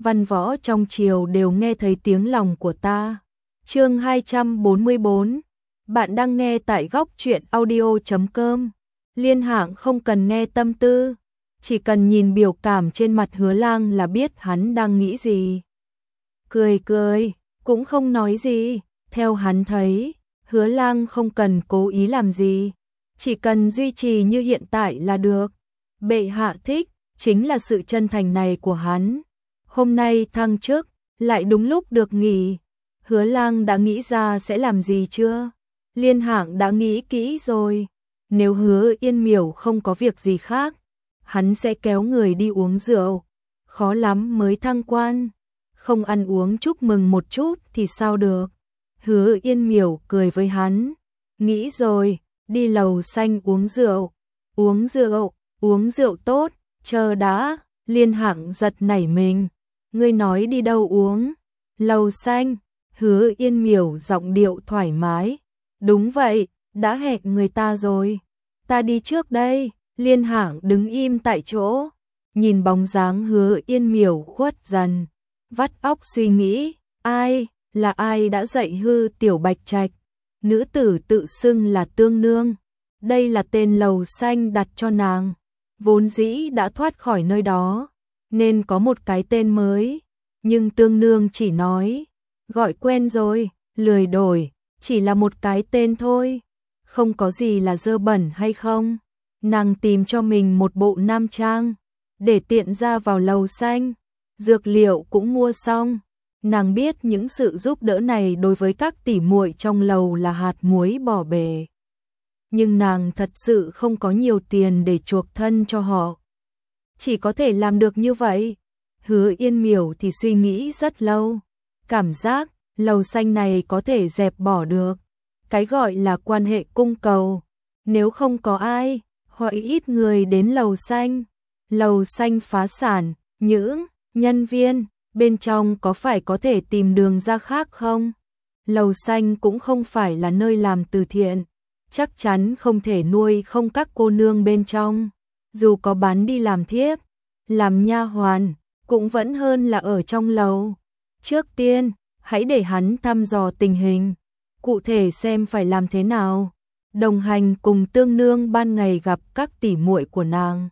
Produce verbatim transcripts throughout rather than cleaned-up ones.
văn võ trong triều đều nghe thấy tiếng lòng của ta. Chương hai trăm bốn mươi bốn. Bạn đang nghe tại góc truyện audio chấm com. Liên Hạng không cần nghe tâm tư, chỉ cần nhìn biểu cảm trên mặt Hứa Lang là biết hắn đang nghĩ gì. Cười cười, cũng không nói gì, theo hắn thấy, Hứa Lang không cần cố ý làm gì, chỉ cần duy trì như hiện tại là được. Bệ hạ thích, chính là sự chân thành này của hắn. Hôm nay thăng chức, lại đúng lúc được nghỉ. Hứa Lang đã nghĩ ra sẽ làm gì chưa? Liên Hạng đã nghĩ kỹ rồi. Nếu Hứa Yên Miểu không có việc gì khác, hắn sẽ kéo người đi uống rượu. Khó lắm mới thăng quan, không ăn uống chúc mừng một chút thì sao được. Hứa Yên Miểu cười với hắn. Nghĩ rồi, đi lầu xanh uống rượu. Uống rượu, uống rượu tốt, chờ đã. Liên Hạng giật nảy mình. Ngươi nói đi đâu uống? Lầu xanh. Hứa Yên Miểu giọng điệu thoải mái. Đúng vậy, đã hẹn người ta rồi. Ta đi trước đây. Liên Hạng đứng im tại chỗ, nhìn bóng dáng Hứa Yên Miểu khuất dần, vắt óc suy nghĩ, ai, là ai đã dạy hư Tiểu Bạch Trạch? Nữ tử tự xưng là Tương Nương, đây là tên lầu xanh đặt cho nàng, vốn dĩ đã thoát khỏi nơi đó, nên có một cái tên mới, nhưng Tương Nương chỉ nói, gọi quen rồi, lười đổi, chỉ là một cái tên thôi, không có gì là dơ bẩn hay không. Nàng tìm cho mình một bộ nam trang, để tiện ra vào lầu xanh, dược liệu cũng mua xong. Nàng biết những sự giúp đỡ này đối với các tỷ muội trong lầu là hạt muối bỏ bể. Nhưng nàng thật sự không có nhiều tiền để chuộc thân cho họ. Chỉ có thể làm được như vậy. Hứa Yên Miểu thì suy nghĩ rất lâu. Cảm giác lầu xanh này có thể dẹp bỏ được. Cái gọi là quan hệ cung cầu. Nếu không có ai, hoặc ít người đến lầu xanh, lầu xanh phá sản, những nhân viên bên trong có phải có thể tìm đường ra khác không? Lầu xanh cũng không phải là nơi làm từ thiện, chắc chắn không thể nuôi không các cô nương bên trong, dù có bán đi làm thiếp, làm nha hoàn, cũng vẫn hơn là ở trong lầu. Trước tiên, hãy để hắn thăm dò tình hình, cụ thể xem phải làm thế nào. Đồng hành cùng Tương Nương ban ngày gặp các tỷ muội của nàng.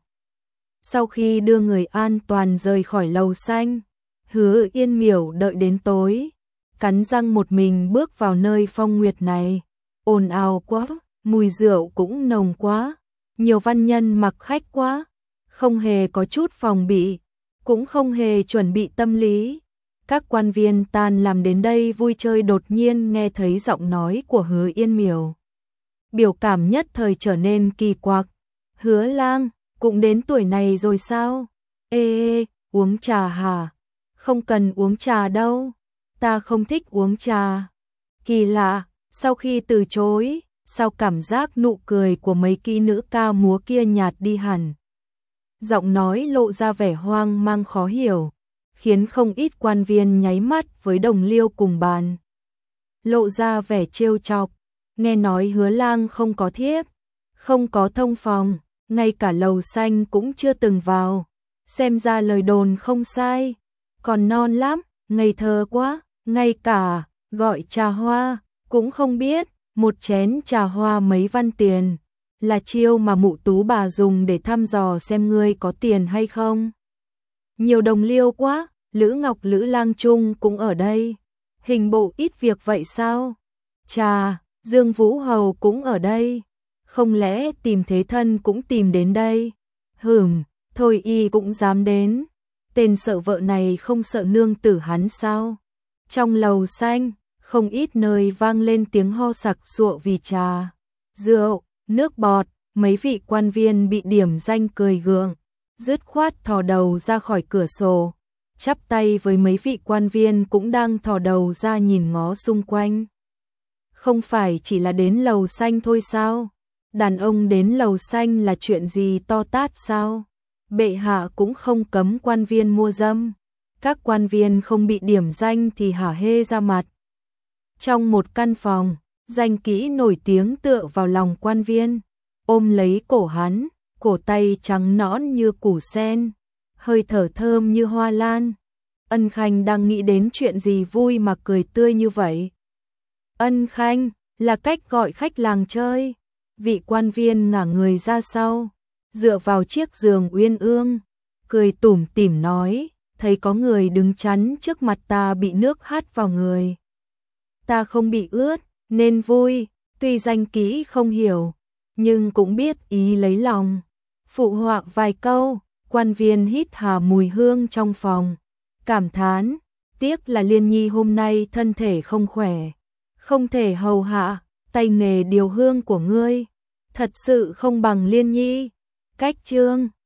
Sau khi đưa người an toàn rời khỏi lầu xanh, Hứa Yên Miểu đợi đến tối, cắn răng một mình bước vào nơi phong nguyệt này. Ồn ào quá, mùi rượu cũng nồng quá, nhiều văn nhân mặc khách quá, không hề có chút phòng bị, cũng không hề chuẩn bị tâm lý. Các quan viên tan làm đến đây vui chơi đột nhiên nghe thấy giọng nói của Hứa Yên Miểu. Biểu cảm nhất thời trở nên kỳ quặc. Hứa Lang, cũng đến tuổi này rồi sao? Ê, ê, uống trà hả? Không cần uống trà đâu, ta không thích uống trà. Kỳ lạ, sau khi từ chối, sao cảm giác nụ cười của mấy kỹ nữ ca múa kia nhạt đi hẳn. Giọng nói lộ ra vẻ hoang mang khó hiểu, khiến không ít quan viên nháy mắt với đồng liêu cùng bàn. Lộ ra vẻ trêu chọc. Nghe nói Hứa Lang không có thiếp, không có thông phòng, ngay cả lầu xanh cũng chưa từng vào. Xem ra lời đồn không sai, còn non lắm, ngây thơ quá, ngay cả gọi trà hoa cũng không biết. Một chén trà hoa mấy văn tiền, là chiêu mà mụ tú bà dùng để thăm dò xem ngươi có tiền hay không. Nhiều đồng liêu quá, Lữ Ngọc Lữ Lang Trung cũng ở đây, hình bộ ít việc vậy sao? Trà, Dương Vũ Hầu cũng ở đây, không lẽ tìm thế thân cũng tìm đến đây? Hửm, thôi y cũng dám đến, tên sợ vợ này không sợ nương tử hắn sao? Trong lầu xanh, không ít nơi vang lên tiếng ho sặc sụa vì trà, rượu, nước bọt, mấy vị quan viên bị điểm danh cười gượng, dứt khoát thò đầu ra khỏi cửa sổ, chắp tay với mấy vị quan viên cũng đang thò đầu ra nhìn ngó xung quanh. Không phải chỉ là đến lầu xanh thôi sao? Đàn ông đến lầu xanh là chuyện gì to tát sao? Bệ hạ cũng không cấm quan viên mua dâm. Các quan viên không bị điểm danh thì hả hê ra mặt. Trong một căn phòng, danh kỹ nổi tiếng tựa vào lòng quan viên, ôm lấy cổ hắn, cổ tay trắng nõn như củ sen, hơi thở thơm như hoa lan. Ân Khanh đang nghĩ đến chuyện gì vui mà cười tươi như vậy. Ân Khanh là cách gọi khách làng chơi. Vị quan viên ngả người ra sau, dựa vào chiếc giường uyên ương, cười tủm tỉm nói, thấy có người đứng chắn trước mặt ta bị nước hắt vào người. Ta không bị ướt, nên vui, tuy danh kỹ không hiểu, nhưng cũng biết ý lấy lòng. Phụ họa vài câu, quan viên hít hà mùi hương trong phòng, cảm thán, tiếc là Liên Nhi hôm nay thân thể không khỏe, không thể hầu hạ, tay nghề điều hương của ngươi thật sự không bằng Liên Nhi. Cách chương